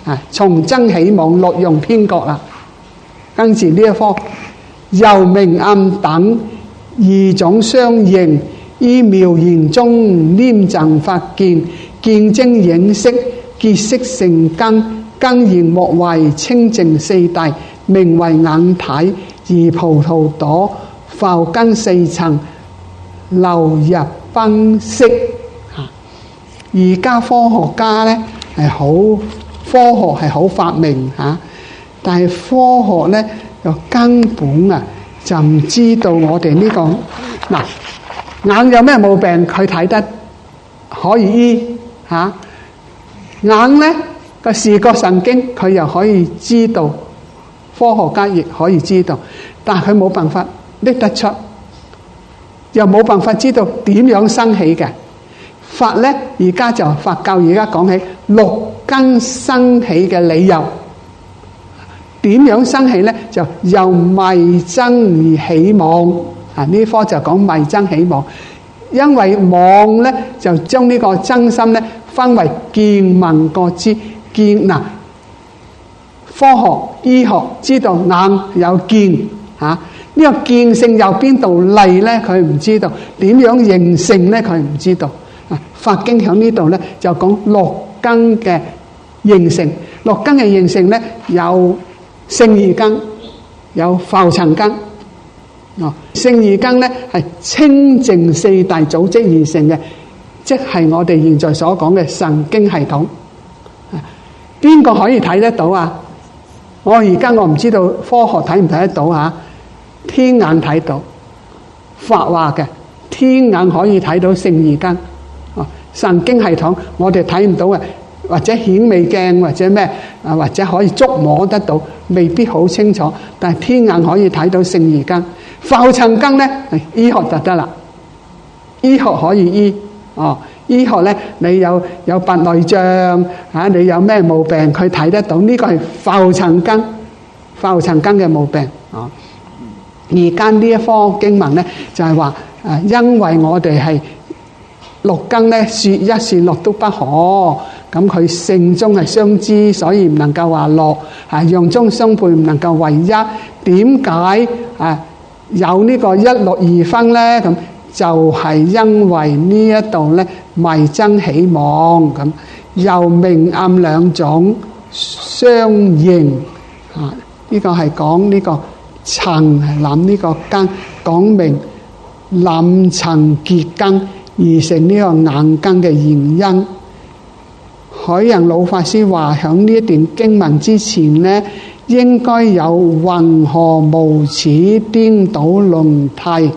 從增起妄，樂用偏覺啦。跟住呢一科由明暗等二種相應，依妙言中黏贈法見，見精影色，結色成根，根現莫為清淨四諦，名為眼體，而葡萄朵浮根四層，流入分析。而家科學家呢係好，科學係好發明嚇，但係科學呢就根本就唔知道我哋呢個眼有咩毛病，佢睇得可以醫嚇。眼呢個視覺神經佢又可以知道，科學家亦可以知道，但係佢冇辦法拎得出，又冇辦法知道點樣生起嘅。法呢而家就佛教而家講起六根生起嘅理由，點樣生起呢？就由迷僧而起妄。呢科就講迷僧起妄，因為妄呢就將呢個真心呢分為見聞覺知。見科學醫學知道眼有見呢個見性由邊度嚟呢？佢唔知道，點樣形成呢？佢唔知道。法經喺呢度呢就講六根嘅形成，六根嘅形成呢有勝義根，有浮塵根。勝義根呢係清淨四大組織而成嘅，即係我哋現在所講嘅神經系統。邊個可以睇得到啊？我而家我唔知道科學睇唔睇得到嚇。天眼睇到，法話嘅天眼可以睇到勝義根。神經系統我哋睇唔到嘅，或者顯微鏡或者咩或者可以觸摸得到，未必好清楚。但係天眼可以睇到勝義根。浮塵根呢，醫學就得啦。醫學可以醫醫學呢，你有白內障你有咩毛病，佢睇得到。呢個係浮塵根，浮塵根嘅毛病。而家呢一科經文呢，就係話因為我哋係六根呢，說一說六都不可，咁佢性中係相知，所以唔能夠話六，用中相配唔能夠為一。點解有呢個一六二分呢？咁就係因為呢一度呢迷僧起妄，咁由明暗兩種相應。呢個係講呢個塵係諗呢個根，講明諗塵結根而成呢個眼根嘅原因。海洋老法師話響呢一段經文之前呢，應該有云何無始顛倒輪替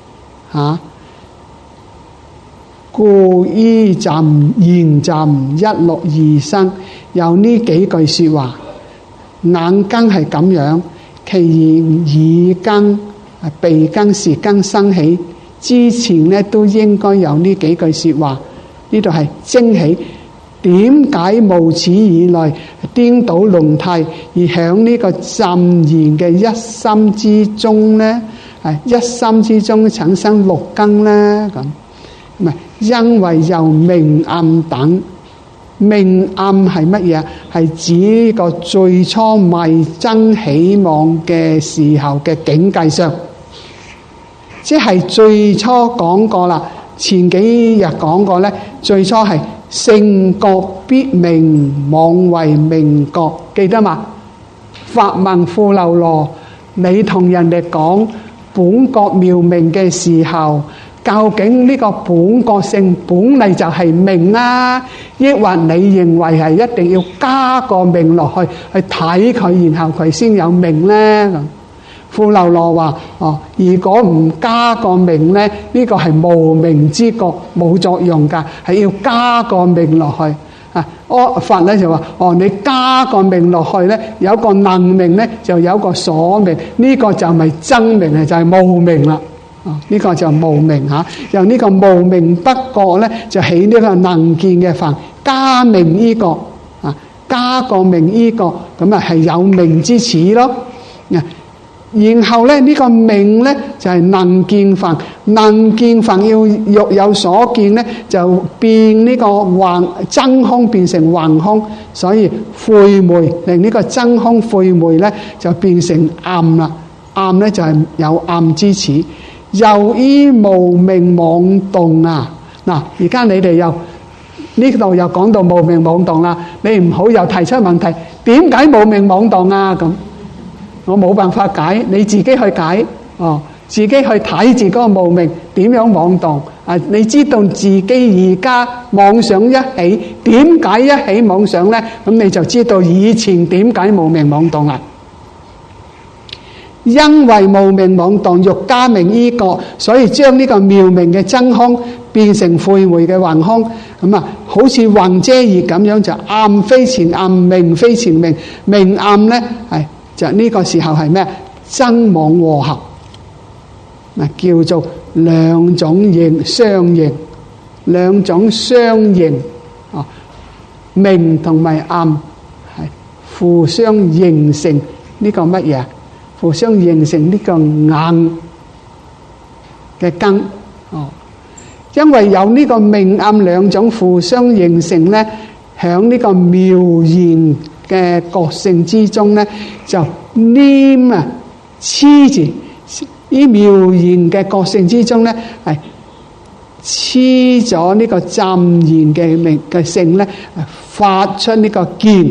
故依暫現暫一六二生，有呢幾句說話。眼根係咁樣，其耳根、鼻根、舌根生起之前呢，都應該有呢幾句說話。呢度係精起，點解無始以來顛倒輪替，而響呢個暫然嘅一心之中呢？一心之中產生六根呢？咁唔係因為由明暗等。明暗係乜嘢？係指個最初迷僧起妄嘅時候嘅境界上，即係最初講過啦。前幾日講過呢，最初係性覺必明，妄為明覺，記得嘛？法問富樓羅，你同人哋講本覺妙明嘅時候，究竟呢個本覺性本嚟就係明啊，抑或你認為係一定要加個明落去睇佢，然後佢先有明呢？咁富樓羅話：如果唔加個明呢，呢個係無明之覺，冇作用㗎，係要加個明落去。佛咧就話：你加個明落去呢，有個能明呢，就有個所明，呢個就咪真明，就係無明啦。呢個就無明嚇，由呢個無明不覺呢，就起呢個能見嘅法，加明依覺加個明依覺，咁係有明之始咯。 然後咧呢個命咧就係能見分，能見分要欲有所見咧，就變呢個真空變成橫空，所以晦昧令呢個真空晦昧咧就變成暗啦。暗咧就係有暗之始，又依無明妄動啊！嗱，而家你哋又呢度又講到無明妄動啦，你唔好又提出問題，點解無明妄動啊？咁我冇辦法解，你自己去解哦，自己去睇住嗰個無明點樣妄動啊！你知道自己而家妄想一起，點解一起妄想呢？咁你就知道以前點解無明妄動啦。因為無明妄動，欲加名依覺，所以將呢個妙明嘅真空變成晦昧嘅橫空，咁啊，好似雲遮月咁樣，就暗非前暗，明非前明，明暗呢係就呢個時候係咩？真妄和合，叫做兩種形相形，兩種相形啊，明同埋暗係互相形成呢個乜嘢？互相形成呢個硬嘅根哦，因為有呢個明暗兩種互相形成咧，響呢個妙言嘅覺性之中咧，就黏啊黐住呢妙言嘅覺性之中咧，係黐咗呢個湛然嘅明嘅性咧，發出呢個見，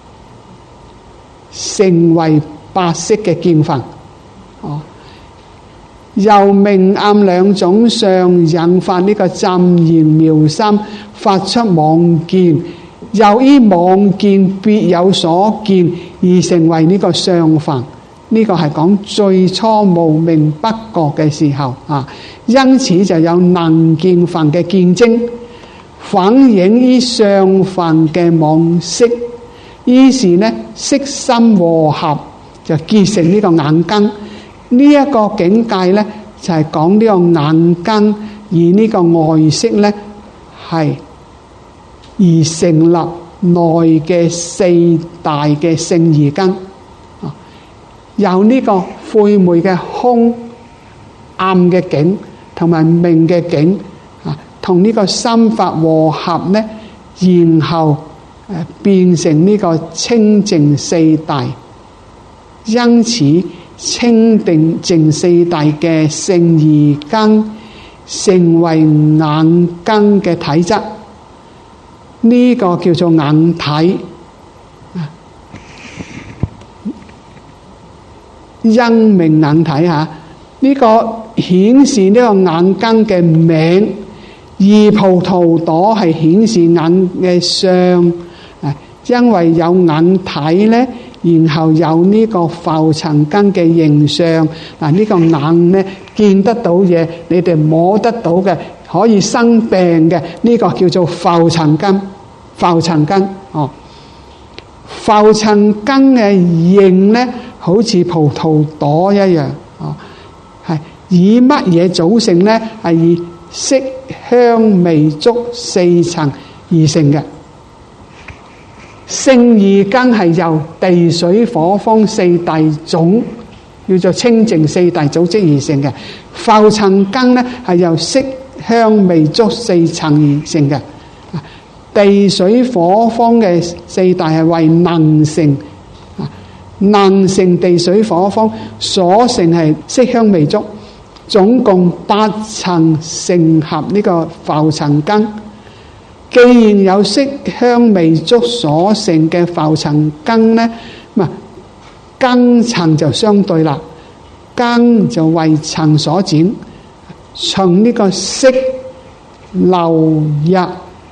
成為白色嘅見分，哦，由明暗兩種相引發呢個湛然妙心，發出妄見，由於妄見別有所見而成為呢個相分。呢個係講最初無明不覺嘅時候啊，因此就有能見分嘅見證，反映於相分嘅妄識，於是呢色心和合。就結成呢個眼根，呢一個境界呢，就係講呢個眼根，而呢個外色呢，係而成立內嘅四大嘅勝義根，有呢個晦昧嘅空暗嘅境同埋明嘅境啊，同呢個心法和合呢，然後變成呢個清淨四大。因此清定淨四大嘅勝義根成為眼根嘅體質，呢、這個叫做眼體。因明眼體吓，呢、這個顯示呢個眼根嘅名，而葡萄朵係顯示眼嘅相。因為有眼體呢，然後有呢個浮塵根嘅形象。嗱，呢個眼呢，見得到嘢，你哋摸得到嘅，可以生病嘅，呢、這個叫做浮塵根。浮塵根哦，浮塵根嘅形呢，好似葡萄朵一樣哦，係以乜嘢組成呢？係以色香味觸四層而成嘅。勝義根係由地水火風四大種，叫做清淨四大組織而成嘅。浮塵根呢係由色香味觸四層而成嘅。地水火風嘅四大係為能成，能成地水火風所成係色香味觸，總共八層成合呢個浮塵根。既然有色香味觸所成嘅浮塵根呢，根層就相對啦，根就為層所展，從呢個色流入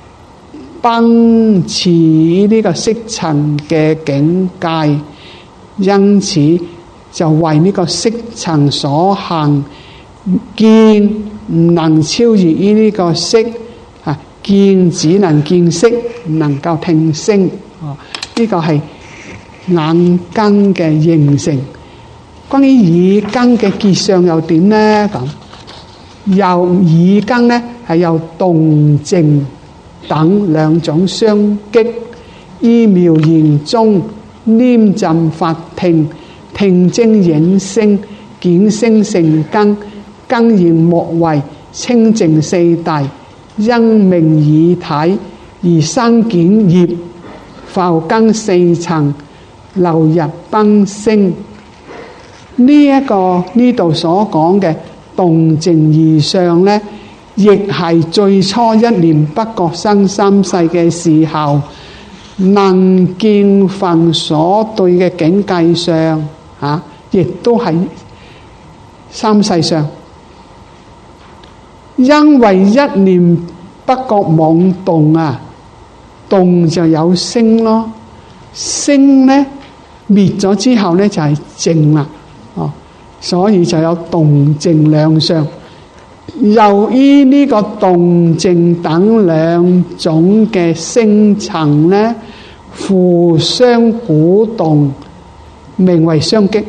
奔馳呢個色層嘅境界，因此就為呢個色層所行，見唔能超越於呢個色。見只能見色，唔能夠聽聲。哦，呢個係眼根嘅形成。關於耳根嘅結相又點呢？咁由耳根呢係由動靜等兩種相擊，依妙言中黏浸法聽， 聽精影聲，見聲成根，根現莫為，清淨四大，因命以體，而生犍業，復更四層，流入賓聲。呢度所講嘅動靜二相呢，亦係最初一念不覺生三世嘅時候，能見分所對嘅境界上亦都係三世上。因為一念不覺妄動動就有聲咯，聲呢滅咗之後呢，就係靜啦，所以就有動靜兩相。由於呢個動靜等兩種嘅聲層呢，互相鼓動，名為相擊。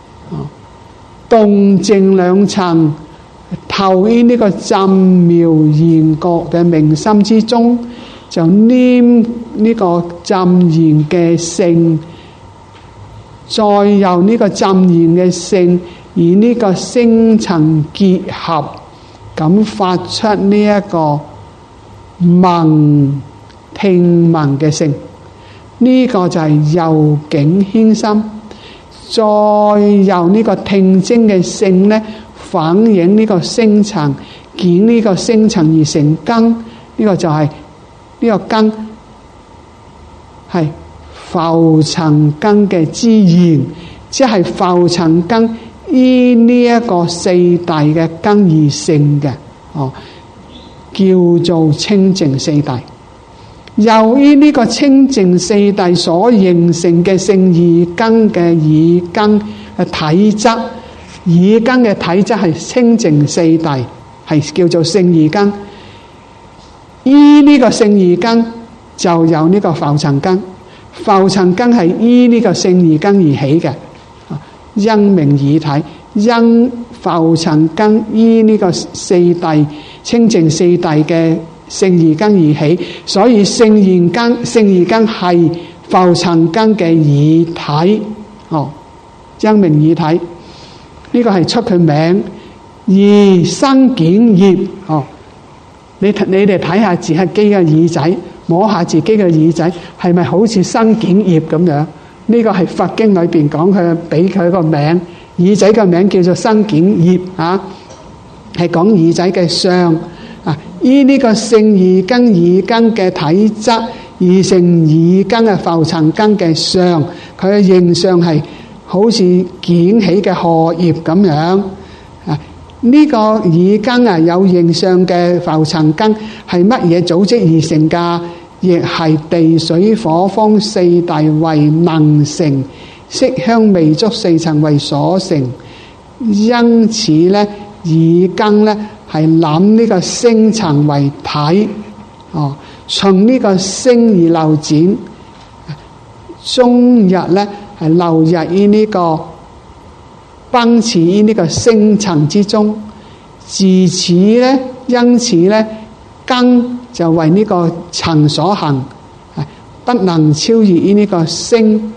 動靜兩層投於呢個湛妙賢覺嘅明心之中，就黏呢個湛然嘅性，再由呢個湛然嘅性以呢個聲層結合，咁發出呢一個聞聽聞嘅聲。呢個就係由境牽心，再由呢個聽精嘅性呢，反映呢個聲層，見呢個聲層而成根。呢個就係呢個根係浮塵根嘅之源，即係浮塵根依呢一個四大嘅根而成嘅，叫做清淨四大。由於呢個清淨四大所形成嘅勝義根嘅耳根嘅體質，耳根嘅體質係清淨四大，係叫做勝義根。依呢個勝義根就有呢個浮塵根，浮塵根係依呢個勝義根而起嘅，因命以體，因浮塵根依呢個四大清淨四大嘅勝義根而起，所以勝義根係浮塵根嘅以體，因命以體，呢個係出佢名。而生犍業，你哋睇下自己嘅耳仔，摸下自己嘅耳仔，係咪好似生犍業咁樣？呢個係佛經裏邊講佢俾佢個名，耳仔嘅名叫做生犍業係講耳仔嘅相。依呢個勝義根耳根嘅體質而成耳根嘅浮塵根嘅相，佢嘅形相係好似捲起嘅荷葉咁樣。呢個耳根有形相嘅浮塵根係乜嘢組織而成㗎？亦係地水火風四大為能成，色香味觸四層為所成。因此呢，耳根呢係諗呢個聲層為體，從呢個聲而流展，終日呢係流入於呢個奔馳於呢個聲層之中。自此呢，因此呢，根就為呢個塵所行，不能超越於呢個聲，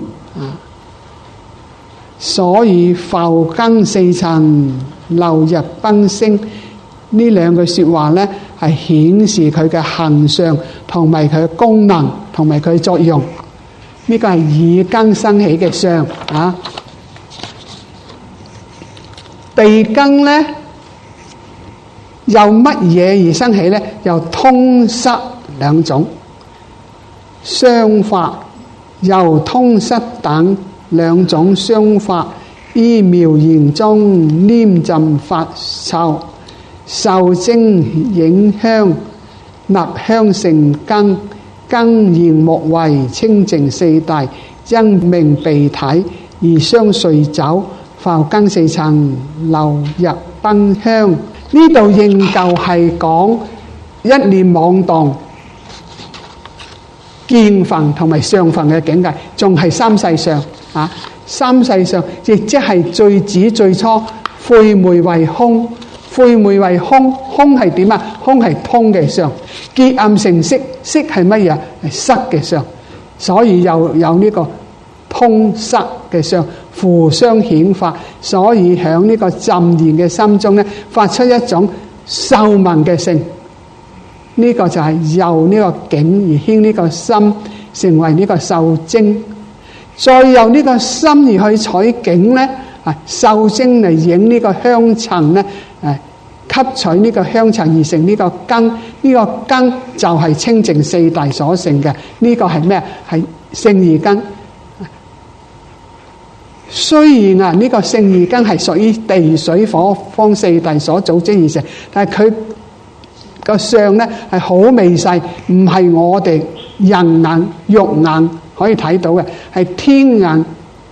所以復更四層，流入賓聲。呢兩句說話呢，係顯示佢嘅行相同埋佢嘅功能同埋佢嘅作用。呢個係耳根生起嘅相。鼻根呢，由乜嘢而生起呢？由通塞兩種相法，由通塞等兩種相法，依妙言中黏浸發受，受精影香，納香成根，根現莫為，清淨四大，因命被體而相隨走，復更四層，流入賓香。呢度仍舊係講一念妄動見分同埋相分嘅境界，仲係三世上。三世上亦即係最指最初晦昧為空，晦昧為空，空係點啊？空係通嘅相，結暗成色，色係乜嘢？係塞嘅相，所以又有呢個通塞嘅相。 互相顯發，所以響呢個浸然嘅心中咧，發出一種受聞嘅性。呢個就係由呢個境而牽呢個心，成為呢個受精，再由呢個心而去採境咧，受精嚟影呢個香塵咧，吸取呢個香塵而成呢個根，呢個根就係清淨四諦所成嘅。呢個係咩？係勝義根。雖然呢個勝義根係屬於地水火風四諦所組織而成，但係佢個相咧係好微細，唔係我哋人眼肉眼可以睇到嘅，係天眼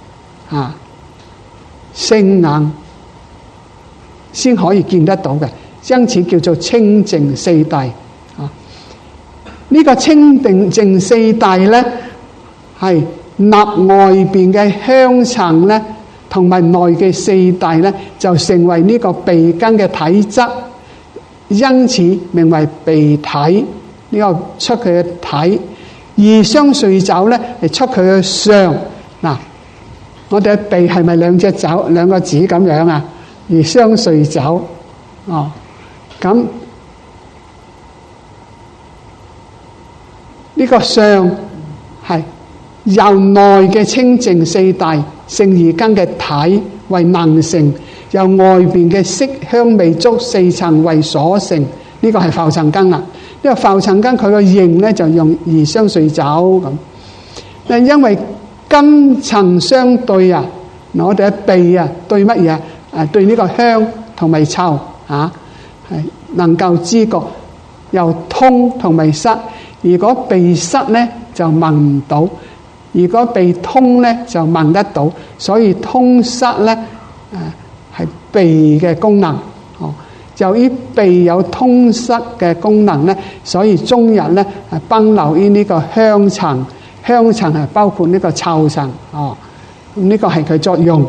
聖眼先可以見得到嘅，因此叫做清淨四諦。呢個清淨四諦咧，係納外邊嘅香塵咧，同埋內嘅四諦咧，就成為呢個鼻根嘅體質，因此名為鼻體。呢個出佢嘅體，二相隨走咧係出佢嘅相。嗱，我哋嘅鼻係咪兩隻爪兩個指咁樣啊？而相隨走，咁呢個相係由內嘅清淨四諦勝義根嘅體為能成，由外邊嘅色香味觸四層為所成。呢個係浮塵根啦。呢個浮塵根佢個形咧就用二相隨走咁。但因為根塵相對啊，我哋嘅鼻對乜嘢？對呢個香同埋臭係能夠知覺，又通同埋塞。如果鼻塞咧就聞唔到，如果鼻通咧就聞得到。所以通塞咧係鼻嘅功能。由於鼻有通塞嘅功能咧，所以終日咧係奔流於呢個香塵。香塵係包括呢個臭塵。咁呢個係佢作用。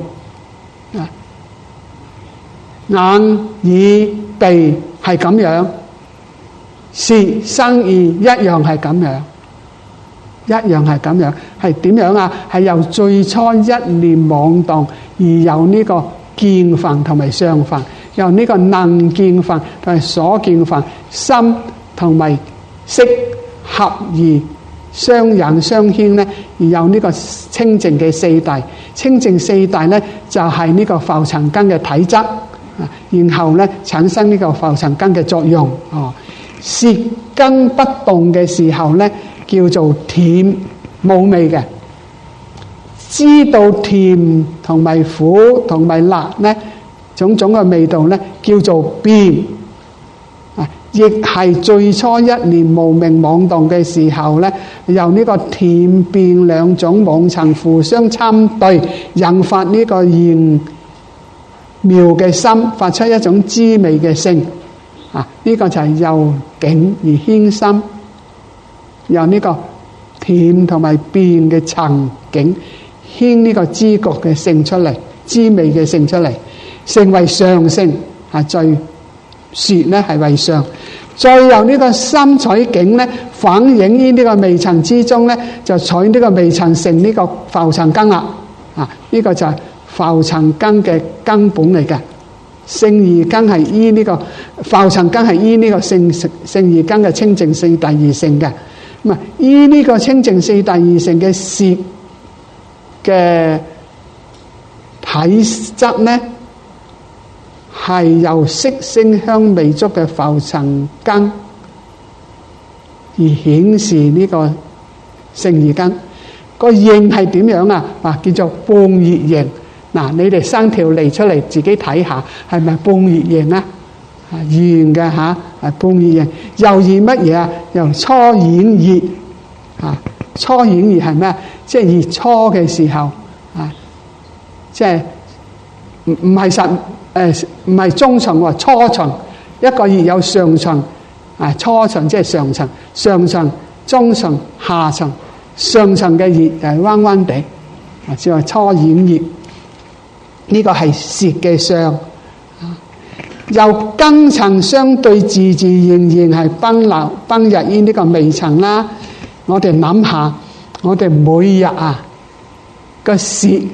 眼耳鼻係咁樣，舌身意一樣係咁樣，一樣係咁樣。係點樣啊？係由最初一念妄動而有呢個見分同埋相分，由呢個能見分同埋所見分，心同埋識合而相引相牽咧，而有呢個清淨嘅四諦。清淨四諦咧就係呢個浮塵根嘅體質，然後咧產生呢個浮塵根嘅作用。舌根不動嘅時候咧叫做甜，冇味嘅。知道甜同埋苦同埋辣咧種種嘅味道咧叫做變。亦係最初一念無明妄動嘅時候咧，由呢個甜變兩種妄塵互相參對，引發呢個玄妙嘅心，發出一種滋味嘅性。呢個就係由境而牽心，由呢個甜同埋變嘅層境牽呢個知覺嘅性出嚟，滋味嘅性出嚟，成為上性。最舌咧係為上，再由呢個心取境咧反映於呢個微塵之中咧，就取呢個微塵成呢個浮塵根啦。呢個就係浮塵根嘅根本嚟嘅。勝義根係依呢個浮塵根係依呢個勝義根嘅清淨四諦而成嘅。咁依呢個清淨四諦而成嘅舌嘅體質咧，係由色聲香味觸嘅浮塵根而顯示呢個勝義根。個形係點樣啊？叫做半月形。你哋生條脷出嚟自己睇下，係咪半月形啊？圓嘅係半月形。又以乜嘢啊？由初演熱。初演熱係咩？即係熱初嘅時候即係唔係實唔係中層喎，初層。一個熱有上層初層即係上層，上層、中層、下層。上層嘅熱就係彎彎地，即係初演熱。呢個係舌嘅相。由根塵相對，自自然然係奔入於呢個微塵啦。我哋諗下，我哋每日個舌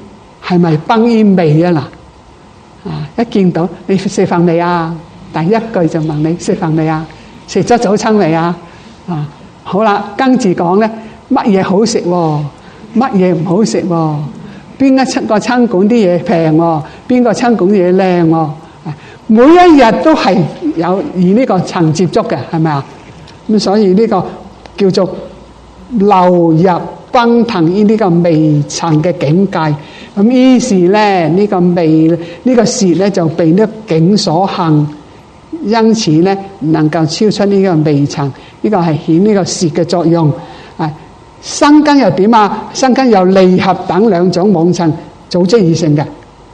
係咪崩於味啊？嗱，一見到你食飯未啊？第一句就問你食飯未啊？食咗早餐未啊？好啦，跟住講咧，乜嘢好食喎？乜嘢唔好食喎？邊一個餐館啲嘢平喎？邊個餐館嘢靚喎？每一日都係有與呢個層接觸嘅，係咪啊？咁所以呢個叫做流入奔騰於呢個微塵嘅境界。咁於是咧，呢個味呢個舌咧就被呢個境所行，因此咧唔能夠超出呢個微塵。呢個係顯呢個舌嘅作用。身根又點啊？身根由離合等兩種妄塵組織而成嘅。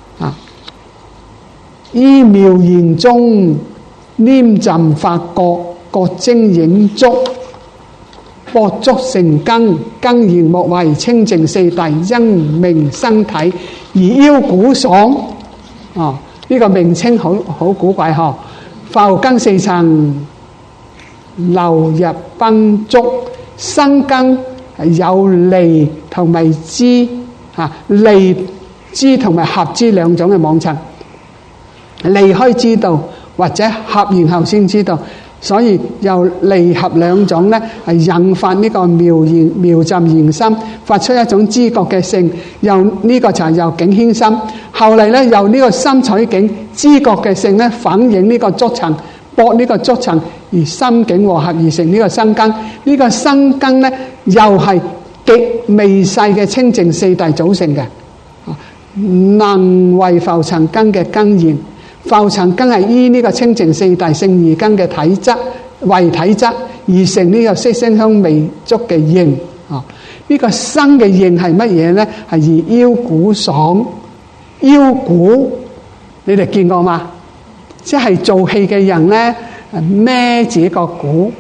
依妙言中黏浸發覺，覺精影觸，搏觸成根，根言莫為清淨四諦，因名身體而腰鼓爽。呢個名稱好古怪嗬。浮根四層流入奔觸，身根有離同埋支，離支同埋合支兩種嘅妄塵。離開知道或者合然後先知道，所以由離合兩種咧係引發呢個妙浸言心，發出一種知覺嘅性。由呢個就係由境牽心，後嚟咧由呢個心取境知覺嘅性咧反映呢個觸層，搏呢個觸層而心境和合而成呢個身根。呢個身根咧又係極微細嘅清淨四諦組成嘅，能為浮塵根嘅根源。浮塵根係依呢個清淨四諦勝義根嘅體質為體質而成呢個色聲香味觸嘅形。呢個身嘅形係乜嘢咧？係以腰鼓爽。腰鼓你哋見過嘛？即係做戲嘅人咧，孭住個鼓，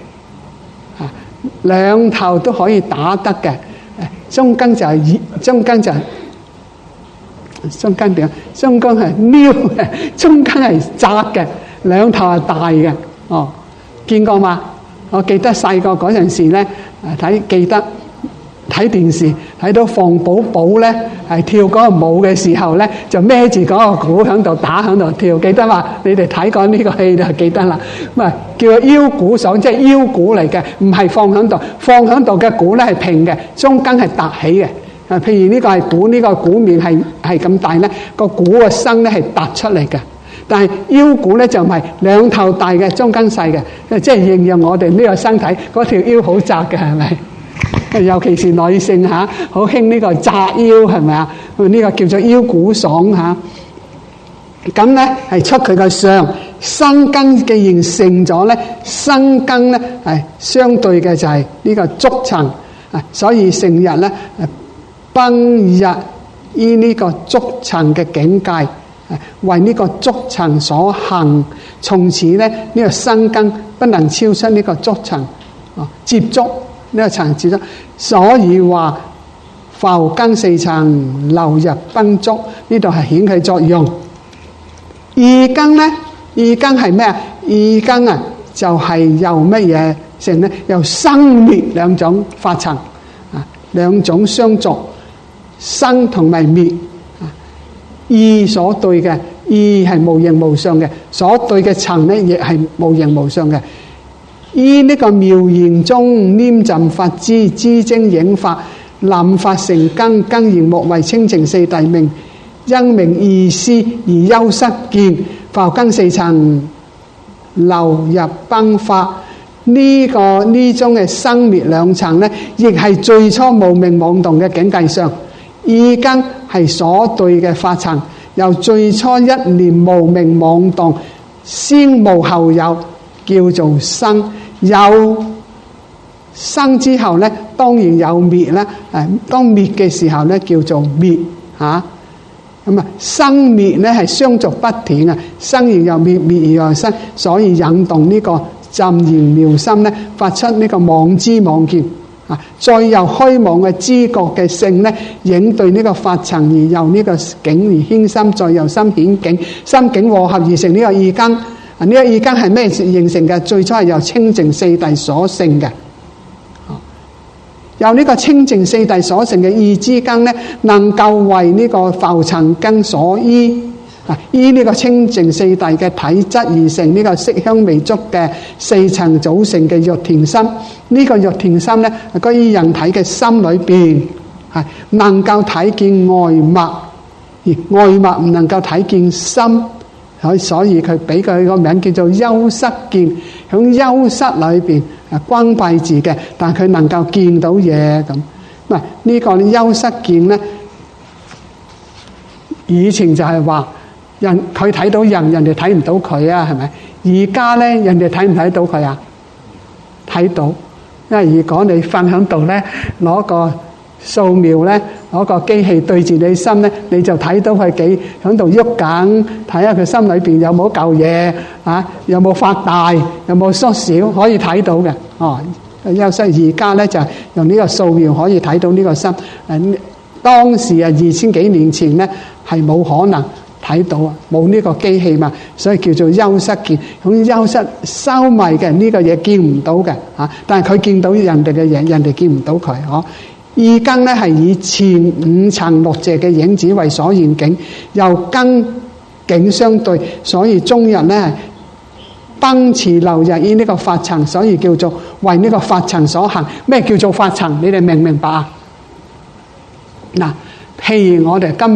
兩頭都可以打得嘅，中間就係中間點？中間係溜嘅，中間係窄嘅，兩頭係大嘅。見過嘛？我記得細個嗰陣時咧，記得睇電視睇到馮寶寶咧係跳嗰個舞嘅時候咧，就孭住嗰個鼓喺度打喺度跳，記得嘛？你哋睇過呢個戲就記得啦。咁啊叫腰鼓爽，即係腰鼓嚟嘅，唔係放喺度。放喺度嘅鼓咧係平嘅，中間係凸起嘅。譬如呢個係鼓，呢個鼓面係咁大咧，個鼓個身咧係突出嚟嘅。但係腰鼓咧就唔係，兩頭大嘅，中間細嘅，即係形容我哋呢個身體嗰條腰好窄嘅，係咪？尤其是女性嚇，好興呢個窄腰，係咪啊？呢個叫做腰鼓爽嚇。咁咧係出佢個相，身根既然成咗咧，身根咧係相對嘅就係呢個觸層，所以成日咧奔入於呢個觸層嘅境界，為呢個觸層所行，從此咧呢個身根不能超出呢個觸層，接觸呢個層接觸，所以話浮根四層流入奔觸，呢度係顯佢作用。二根咧，二根係咩啊？二根啊就係由乜嘢成咧？由生滅兩種法層，兩種相續。生同埋滅，意所對嘅意係無形無相嘅，所對嘅層咧亦係無形無相嘅。依呢個妙言中黏浸發支，支精影發，臨發成根，根言莫為清淨四諦名，因名意思而休失見。浮根四層流入奔發，呢種嘅生滅兩層咧，亦係最初無明妄動嘅境界上。二根係所對嘅法層，由最初一念無明妄動，先無後有，叫做生。有生之後咧，當然有滅啦。當滅嘅時候咧，叫做滅嚇。咁生滅咧係相續不斷啊，生而又滅，滅而又生，所以引動呢個浸言妙心咧，發出呢個妄知妄見。再由虛妄嘅知覺嘅性咧，影對呢個法層，而由呢個境而牽心，再由心顯境，心境和合而成呢個二根。呢個二根係咩形成嘅？最初係由清淨四諦所成嘅。 由呢個清淨四諦所成嘅意之根呢，能夠為呢個浮塵根所依。依呢個清淨四諦嘅體質而成呢個色香味觸嘅四層組成嘅玉田心。呢個玉田心呢，居於人體嘅心裏邊，係能夠睇見外物，而外物唔能夠睇見心，所以佢俾佢個名叫做幽室見。響幽室裏邊關閉住嘅，但佢能夠見到嘢咁。嗱，呢個幽室見呢，以前就係話佢睇到人哋睇唔到佢啊，係咪？而家呢，人哋睇唔睇到佢啊？睇到，因為如果你瞓喺度呢，攞個掃描呢，攞個機器對住你心呢，你就睇到佢幾喺度喐緊，睇下佢心裏邊有冇嚿嘢啊，有冇發大，有冇縮小，可以睇到嘅。休息而家呢，就用呢個掃描可以睇到呢個心。當時2000幾年前呢，係冇可能睇到啊，冇呢個機器嘛，所以叫做幽室見。咁幽室收埋嘅呢個嘢見唔到嘅嚇，但係佢見到人哋嘅嘢，人哋見唔到佢。意根呢係以前5層六謝嘅影子為所現境，又根境相對，所以終日呢係奔馳流入於呢個法層，所以叫做為呢個法層所行。咩叫做法層？你哋明唔明白啊？嗱，譬如我哋今日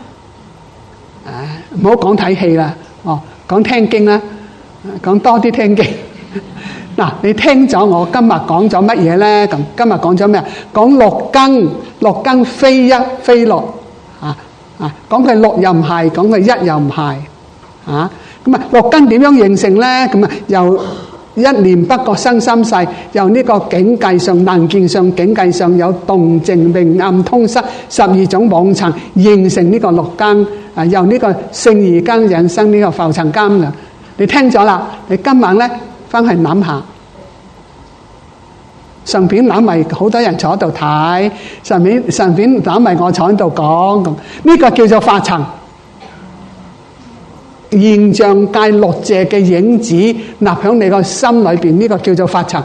唔好講睇戲啦，講聽經啦，講多啲聽經。嗱，你聽咗我今日講咗乜嘢咧？咁今日講咗咩？講六根非一非六，講佢六又唔係，講佢一又唔係，咁啊六根點樣形成咧？咁啊由一念不覺生心世，由呢個境界上能見上境界上有動靜明暗通塞12種妄塵形成呢個六根，由呢個勝義根引生呢個浮塵根嘅。你聽咗啦，你今晚咧翻去諗下，順便諗埋好多人坐喺度睇，順便諗埋我坐喺度講，咁呢個叫做法塵。現象界六謝嘅影子立喺你個心裏邊，呢個叫做法塵。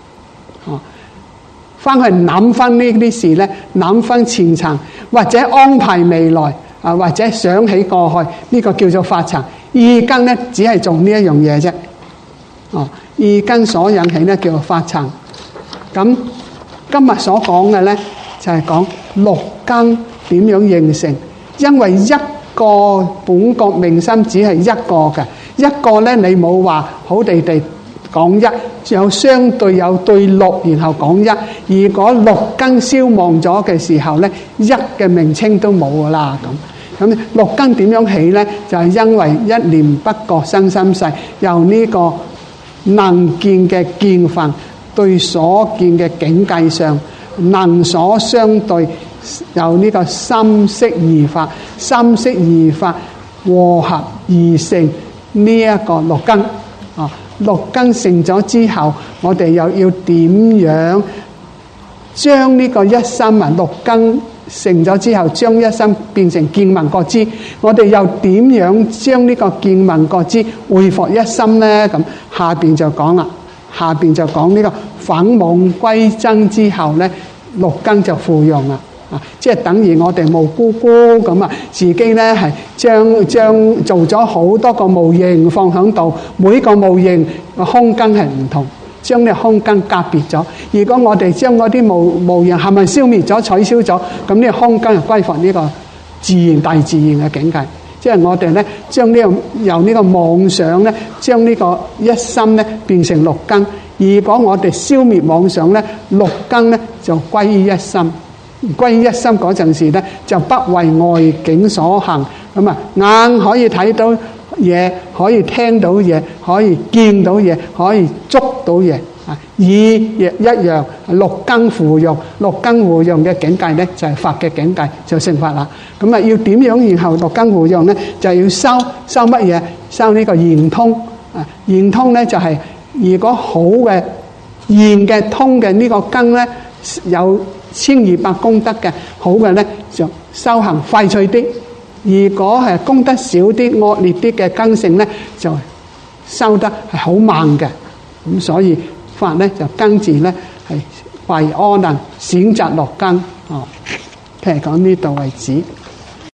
翻去諗翻呢啲事咧，諗翻前塵或者安排未來或者想起過去，呢個叫做法塵。意根咧只係做呢一樣嘢啫。意根所引起咧叫做法塵。咁今日所講嘅咧就係講六根點樣形成，因為一個本覺明心只係一個嘅，一個咧你冇話好地講一，有相對有對六，然後講一。如果六根消亡咗嘅時候咧，一嘅名稱都冇噶啦。咁六根點樣起咧？就係因為一念不覺生心世，由呢個能見嘅見分對所見嘅境界上能所相對，由呢個心識二法，心識二法和合而成呢一個六根。六根成咗之後，我哋又要點樣將呢個一心六根成咗之後，將一心變成見聞覺知？我哋又點樣將呢個見聞覺知恢復一心呢？咁下邊就講啦，下邊就講呢個粉妄歸真之後呢，六根就附用啦。即係等於我哋無辜辜咁啊，自己咧係將做咗好多個模型放喺度，每個模型個空間係唔同，將呢個空間隔別咗。如果我哋將嗰啲模型係咪消滅咗、取消咗，咁呢個空間就歸復呢個自然大自然嘅境界。即係我哋咧將呢個由呢個妄想咧，將呢個一心咧變成六根。如果我哋消滅妄想咧，六根咧就歸於一心。歸於一心嗰陣時咧，就不為外境所行。咁啊，眼可以睇到嘢，可以聽到嘢，可以見到嘢，可以捉到嘢。耳亦一樣，六根互用，六根互用嘅境界咧就係法嘅境界，就成法啦。咁啊，要點樣然後六根互用咧？就要修乜嘢？修呢個圓通。圓通咧就係如果好嘅圓嘅通嘅呢個根咧有1200功德嘅，好嘅咧就修行快脆啲；如果係功德少啲、惡劣啲嘅根性咧，就修得係好慢嘅。咁所以法咧就跟住咧係為阿能選擇六根。譬如講呢度為止。